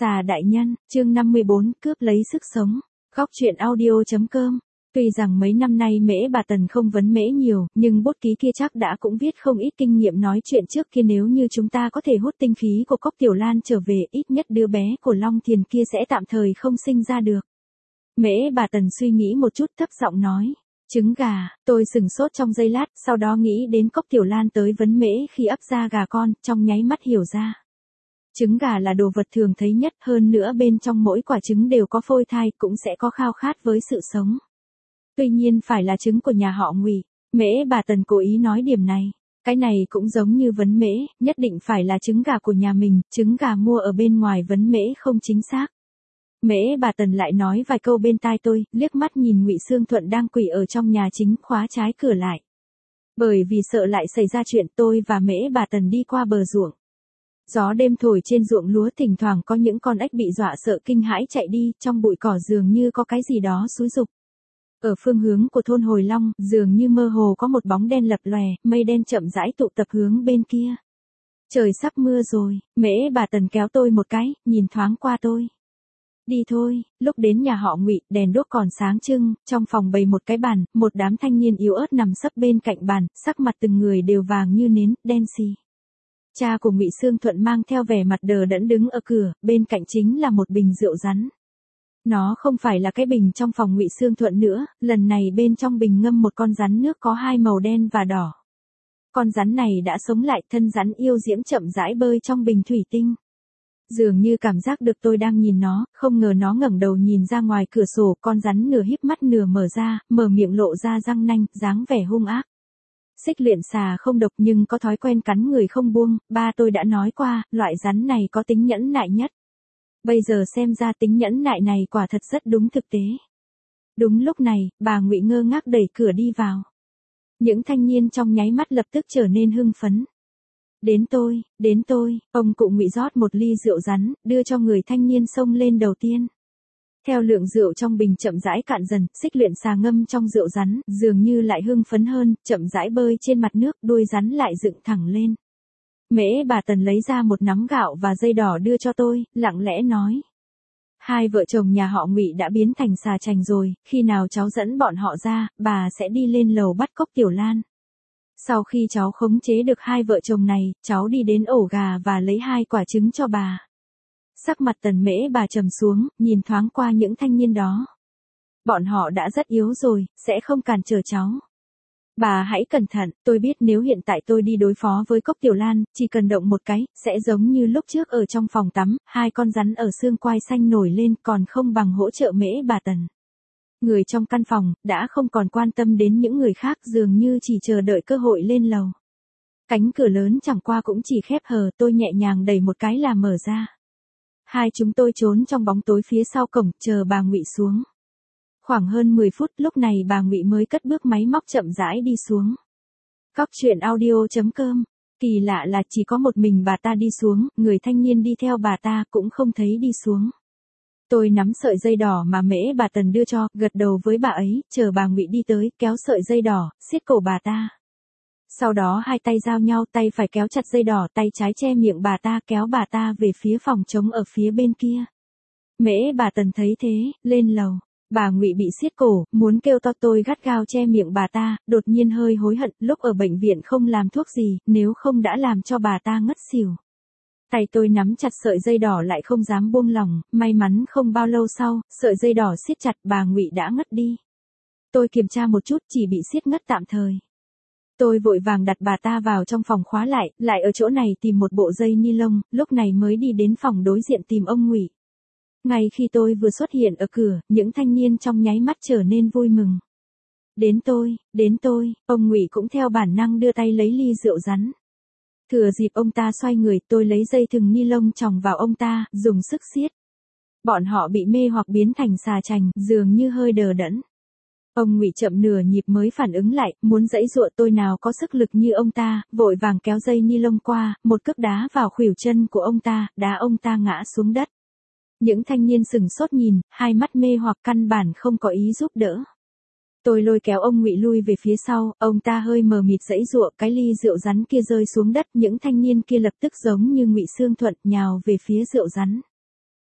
Xà đại nhân, chương 54, cướp lấy sức sống. Góc truyện audio.com. Tuy rằng mấy năm nay Mễ bà Tần không vấn Mễ nhiều, nhưng bút ký kia chắc đã cũng viết không ít kinh nghiệm nói chuyện trước kia, nếu như chúng ta có thể hút tinh khí của Cốc Tiểu Lan trở về, ít nhất đứa bé của Long Thiền kia sẽ tạm thời không sinh ra được. Mễ bà Tần suy nghĩ một chút thấp giọng nói. Trứng gà, tôi sửng sốt trong giây lát, sau đó nghĩ đến Cốc Tiểu Lan tới vấn Mễ khi ấp ra gà con, trong nháy mắt hiểu ra. Trứng gà là đồ vật thường thấy nhất, hơn nữa bên trong mỗi quả trứng đều có phôi thai, cũng sẽ có khao khát với sự sống. Tuy nhiên phải là trứng của nhà họ Ngụy. Mễ bà Tần cố ý nói điểm này. Cái này cũng giống như vấn Mễ, nhất định phải là trứng gà của nhà mình, trứng gà mua ở bên ngoài vấn Mễ không chính xác. Mễ bà Tần lại nói vài câu bên tai tôi, liếc mắt nhìn Ngụy Xương Thuận đang quỳ ở trong nhà chính, khóa trái cửa lại. Bởi vì sợ lại xảy ra chuyện, tôi và Mễ bà Tần đi qua bờ ruộng. Gió đêm thổi trên ruộng lúa, thỉnh thoảng có những con ếch bị dọa sợ kinh hãi chạy đi, trong bụi cỏ dường như có cái gì đó xúi giục. Ở phương hướng của thôn Hồi Long, dường như mơ hồ có một bóng đen lập lòe, mây đen chậm rãi tụ tập hướng bên kia. Trời sắp mưa rồi, Mễ bà Tần kéo tôi một cái, nhìn thoáng qua tôi. Đi thôi. Lúc đến nhà họ Ngụy, đèn đuốc còn sáng trưng, trong phòng bày một cái bàn, một đám thanh niên yếu ớt nằm sấp bên cạnh bàn, sắc mặt từng người đều vàng như nến, đen xì. Cha của Ngụy Xương Thuận mang theo vẻ mặt đờ đẫn đứng ở cửa, bên cạnh chính là một bình rượu rắn. Nó không phải là cái bình trong phòng Ngụy Xương Thuận nữa, lần này bên trong bình ngâm một con rắn nước có hai màu đen và đỏ. Con rắn này đã sống lại, thân rắn yêu diễm chậm rãi bơi trong bình thủy tinh. Dường như cảm giác được tôi đang nhìn nó, không ngờ nó ngẩng đầu nhìn ra ngoài cửa sổ, con rắn nửa híp mắt nửa mở ra, mở miệng lộ ra răng nanh, dáng vẻ hung ác. Xích luyện xà không độc nhưng có thói quen cắn người không buông, ba tôi đã nói qua, loại rắn này có tính nhẫn nại nhất. Bây giờ xem ra tính nhẫn nại này quả thật rất đúng thực tế. Đúng lúc này, bà Ngụy ngơ ngác đẩy cửa đi vào. Những thanh niên trong nháy mắt lập tức trở nên hưng phấn. Đến tôi, ông cụ Ngụy rót một ly rượu rắn, đưa cho người thanh niên xông lên đầu tiên. Theo lượng rượu trong bình chậm rãi cạn dần, xích luyện xà ngâm trong rượu rắn, dường như lại hưng phấn hơn, chậm rãi bơi trên mặt nước, đuôi rắn lại dựng thẳng lên. Mễ bà Tần lấy ra một nắm gạo và dây đỏ đưa cho tôi, lặng lẽ nói. Hai vợ chồng nhà họ Ngụy đã biến thành xà chành rồi, khi nào cháu dẫn bọn họ ra, bà sẽ đi lên lầu bắt Cốc Tiểu Lan. Sau khi cháu khống chế được hai vợ chồng này, cháu đi đến ổ gà và lấy hai quả trứng cho bà. Sắc mặt Tần Mễ bà trầm xuống, nhìn thoáng qua những thanh niên đó. Bọn họ đã rất yếu rồi, sẽ không cản trở cháu. Bà hãy cẩn thận, tôi biết nếu hiện tại tôi đi đối phó với Cốc Tiểu Lan, chỉ cần động một cái, sẽ giống như lúc trước ở trong phòng tắm, hai con rắn ở xương quai xanh nổi lên, còn không bằng hỗ trợ Mễ bà Tần. Người trong căn phòng, đã không còn quan tâm đến những người khác, dường như chỉ chờ đợi cơ hội lên lầu. Cánh cửa lớn chẳng qua cũng chỉ khép hờ, tôi nhẹ nhàng đẩy một cái là mở ra. Hai chúng tôi trốn trong bóng tối phía sau cổng, chờ bà Ngụy xuống. Khoảng hơn 10 phút, lúc này bà Ngụy mới cất bước máy móc chậm rãi đi xuống. Góc truyện audio.com. Kỳ lạ là chỉ có một mình bà ta đi xuống, người thanh niên đi theo bà ta cũng không thấy đi xuống. Tôi nắm sợi dây đỏ mà Mễ bà Tần đưa cho, gật đầu với bà ấy, chờ bà Ngụy đi tới, kéo sợi dây đỏ, siết cổ bà ta. Sau đó hai tay giao nhau, tay phải kéo chặt dây đỏ, tay trái che miệng bà ta, kéo bà ta về phía phòng trống ở phía bên kia. Mễ bà Tần thấy thế, lên lầu. Bà Ngụy bị siết cổ, muốn kêu to, tôi gắt gao che miệng bà ta, đột nhiên hơi hối hận, lúc ở bệnh viện không làm thuốc gì, nếu không đã làm cho bà ta ngất xỉu. Tay tôi nắm chặt sợi dây đỏ lại không dám buông lỏng, may mắn không bao lâu sau, sợi dây đỏ siết chặt, bà Ngụy đã ngất đi. Tôi kiểm tra một chút, chỉ bị siết ngất tạm thời. Tôi vội vàng đặt bà ta vào trong phòng khóa lại ở chỗ này tìm một bộ dây ni lông, lúc này mới đi đến phòng đối diện tìm ông Ngụy. Ngay khi tôi vừa xuất hiện ở cửa, những thanh niên trong nháy mắt trở nên vui mừng. Đến tôi, ông Ngụy cũng theo bản năng đưa tay lấy ly rượu rắn. Thừa dịp ông ta xoay người, tôi lấy dây thừng ni lông chòng vào ông ta, dùng sức siết. Bọn họ bị mê hoặc biến thành xà chành, dường như hơi đờ đẫn. Ông Ngụy chậm nửa nhịp mới phản ứng lại, muốn giãy giụa, tôi nào có sức lực như ông ta, vội vàng kéo dây ni lông qua, một cước đá vào khuỷu chân của ông ta, đá ông ta ngã xuống đất. Những thanh niên sừng sốt nhìn, hai mắt mê hoặc căn bản không có ý giúp đỡ. Tôi lôi kéo ông Ngụy lui về phía sau, ông ta hơi mờ mịt giãy giụa, cái ly rượu rắn kia rơi xuống đất, những thanh niên kia lập tức giống như Ngụy Xương Thuận nhào về phía rượu rắn.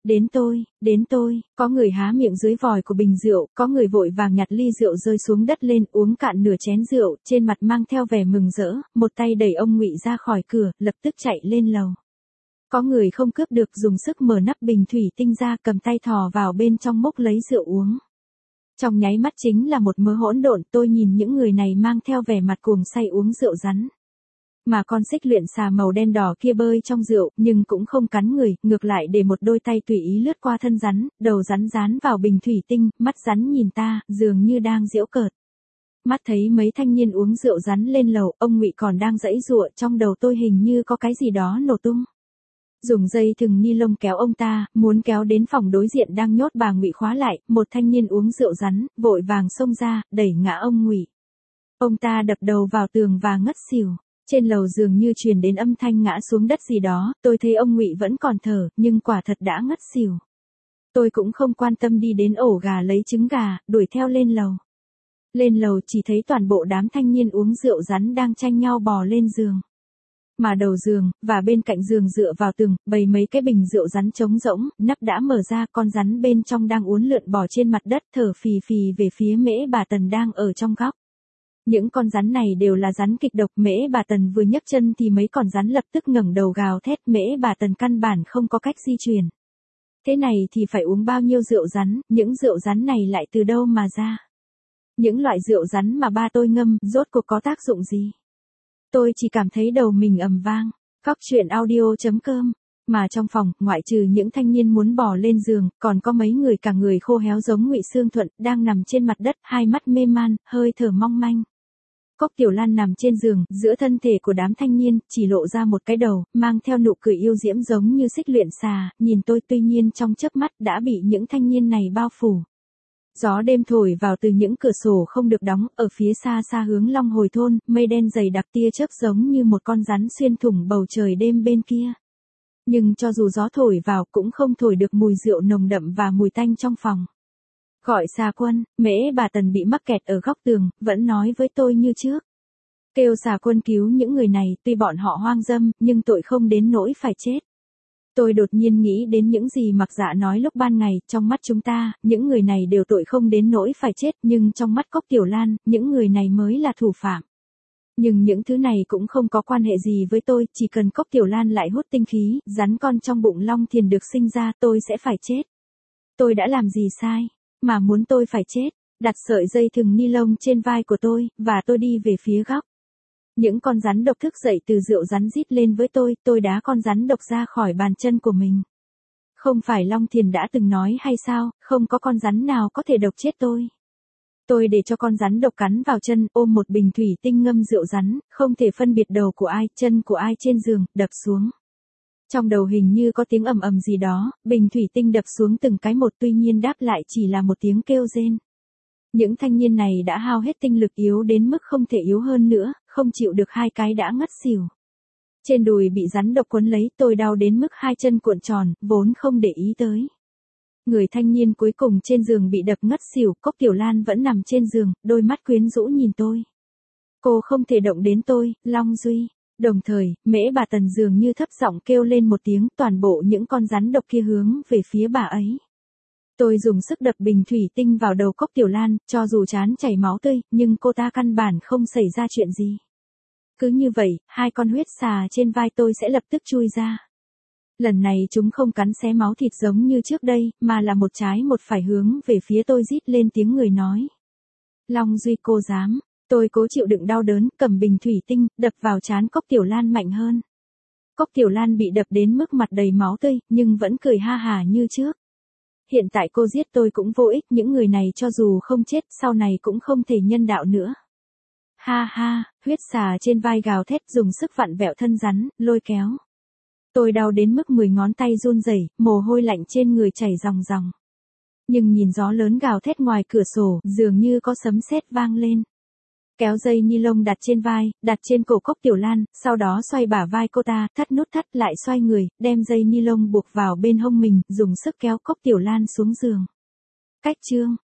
đến tôi, có người há miệng dưới vòi của bình rượu, có người vội vàng nhặt ly rượu rơi xuống đất lên uống cạn nửa chén rượu, trên mặt mang theo vẻ mừng rỡ, một tay đẩy ông Ngụy ra khỏi cửa, lập tức chạy lên lầu. Có người không cướp được dùng sức mở nắp bình thủy tinh ra cầm tay thò vào bên trong múc lấy rượu uống. Trong nháy mắt chính là một mớ hỗn độn, tôi nhìn những người này mang theo vẻ mặt cuồng say uống rượu rắn. Mà con xích luyện xà màu đen đỏ kia bơi trong rượu, nhưng cũng không cắn người, ngược lại để một đôi tay tùy ý lướt qua thân rắn, đầu rắn dán vào bình thủy tinh, mắt rắn nhìn ta, dường như đang giễu cợt. Mắt thấy mấy thanh niên uống rượu rắn lên lầu, ông Ngụy còn đang giãy giụa, trong đầu tôi hình như có cái gì đó nổ tung. Dùng dây thừng ni lông kéo ông ta, muốn kéo đến phòng đối diện đang nhốt bà Ngụy khóa lại, một thanh niên uống rượu rắn, vội vàng xông ra, đẩy ngã ông Ngụy. Ông ta đập đầu vào tường và ngất xỉu. Trên lầu dường như truyền đến âm thanh ngã xuống đất gì đó, tôi thấy ông Ngụy vẫn còn thở, nhưng quả thật đã ngất xỉu. Tôi cũng không quan tâm đi đến ổ gà lấy trứng gà, đuổi theo lên lầu. Lên lầu chỉ thấy toàn bộ đám thanh niên uống rượu rắn đang tranh nhau bò lên giường. Mà đầu giường, và bên cạnh giường dựa vào tường, bày mấy cái bình rượu rắn trống rỗng, nắp đã mở ra, con rắn bên trong đang uốn lượn bò trên mặt đất thở phì phì về phía Mễ Bà Tần đang ở trong góc. Những con rắn này đều là rắn kịch độc, Mễ Bà Tần vừa nhấc chân thì mấy con rắn lập tức ngẩng đầu gào thét, Mễ Bà Tần căn bản không có cách di chuyển. Thế này thì phải uống bao nhiêu rượu rắn, những rượu rắn này lại từ đâu mà ra? Những loại rượu rắn mà ba tôi ngâm, rốt cuộc có tác dụng gì? Tôi chỉ cảm thấy đầu mình ầm vang. Cóc truyện audio.com. Mà trong phòng, ngoại trừ những thanh niên muốn bò lên giường, còn có mấy người cả người khô héo giống Ngụy Xương Thuận, đang nằm trên mặt đất, hai mắt mê man, hơi thở mong manh. Cốc Tiểu Lan nằm trên giường, giữa thân thể của đám thanh niên, chỉ lộ ra một cái đầu, mang theo nụ cười yêu diễm giống như xích luyện xà, nhìn tôi, tuy nhiên trong chớp mắt đã bị những thanh niên này bao phủ. Gió đêm thổi vào từ những cửa sổ không được đóng, ở phía xa xa hướng Long Hồi thôn, mây đen dày đặc tia chớp giống như một con rắn xuyên thủng bầu trời đêm bên kia. Nhưng cho dù gió thổi vào cũng không thổi được mùi rượu nồng đậm và mùi tanh trong phòng. Gọi Xà Quân, Mễ Bà Tần bị mắc kẹt ở góc tường, vẫn nói với tôi như trước. Kêu Xà Quân cứu những người này, tuy bọn họ hoang dâm, nhưng tội không đến nỗi phải chết. Tôi đột nhiên nghĩ đến những gì Mặc Dạ nói lúc ban ngày, trong mắt chúng ta, những người này đều tội không đến nỗi phải chết, nhưng trong mắt Cốc Tiểu Lan, những người này mới là thủ phạm. Nhưng những thứ này cũng không có quan hệ gì với tôi, chỉ cần Cốc Tiểu Lan lại hút tinh khí, rắn con trong bụng Long Thiền được sinh ra, tôi sẽ phải chết. Tôi đã làm gì sai, mà muốn tôi phải chết? Đặt sợi dây thừng ni lông trên vai của tôi, và tôi đi về phía góc. Những con rắn độc thức dậy từ rượu rắn rít lên với tôi đá con rắn độc ra khỏi bàn chân của mình. Không phải Long Thiền đã từng nói hay sao, không có con rắn nào có thể độc chết tôi. Tôi để cho con rắn độc cắn vào chân, ôm một bình thủy tinh ngâm rượu rắn, không thể phân biệt đầu của ai, chân của ai trên giường, đập xuống. Trong đầu hình như có tiếng ầm ầm gì đó, bình thủy tinh đập xuống từng cái một, tuy nhiên đáp lại chỉ là một tiếng kêu rên. Những thanh niên này đã hao hết tinh lực, yếu đến mức không thể yếu hơn nữa, không chịu được hai cái đã ngất xỉu. Trên đùi bị rắn độc quấn lấy, tôi đau đến mức hai chân cuộn tròn, vốn không để ý tới. Người thanh niên cuối cùng trên giường bị đập ngất xỉu, Cốc Tiểu Lan vẫn nằm trên giường, đôi mắt quyến rũ nhìn tôi. Cô không thể động đến tôi, Long Duy. Đồng thời, Mễ Bà Tần dường như thấp giọng kêu lên một tiếng, toàn bộ những con rắn độc kia hướng về phía bà ấy. Tôi dùng sức đập bình thủy tinh vào đầu Cốc Tiểu Lan, cho dù trán chảy máu tươi, nhưng cô ta căn bản không xảy ra chuyện gì. Cứ như vậy, hai con huyết xà trên vai tôi sẽ lập tức chui ra. Lần này chúng không cắn xé máu thịt giống như trước đây, mà là một trái một phải hướng về phía tôi, rít lên tiếng người nói. Long Duy, cô dám. Tôi cố chịu đựng đau đớn, cầm bình thủy tinh, đập vào trán Cốc Tiểu Lan mạnh hơn. Cốc Tiểu Lan bị đập đến mức mặt đầy máu tươi, nhưng vẫn cười ha hả như trước. Hiện tại cô giết tôi cũng vô ích, những người này cho dù không chết, sau này cũng không thể nhân đạo nữa. Ha ha, huyết xà trên vai gào thét, dùng sức vặn vẹo thân rắn, lôi kéo. Tôi đau đến mức 10 ngón tay run rẩy, mồ hôi lạnh trên người chảy ròng ròng. Nhưng nhìn gió lớn gào thét ngoài cửa sổ, dường như có sấm sét vang lên. Kéo dây ni lông đặt trên vai, đặt trên cổ Cốc Tiểu Lan, sau đó xoay bả vai cô ta, thắt nút thắt lại xoay người, đem dây ni lông buộc vào bên hông mình, dùng sức kéo Cốc Tiểu Lan xuống giường. Cách chương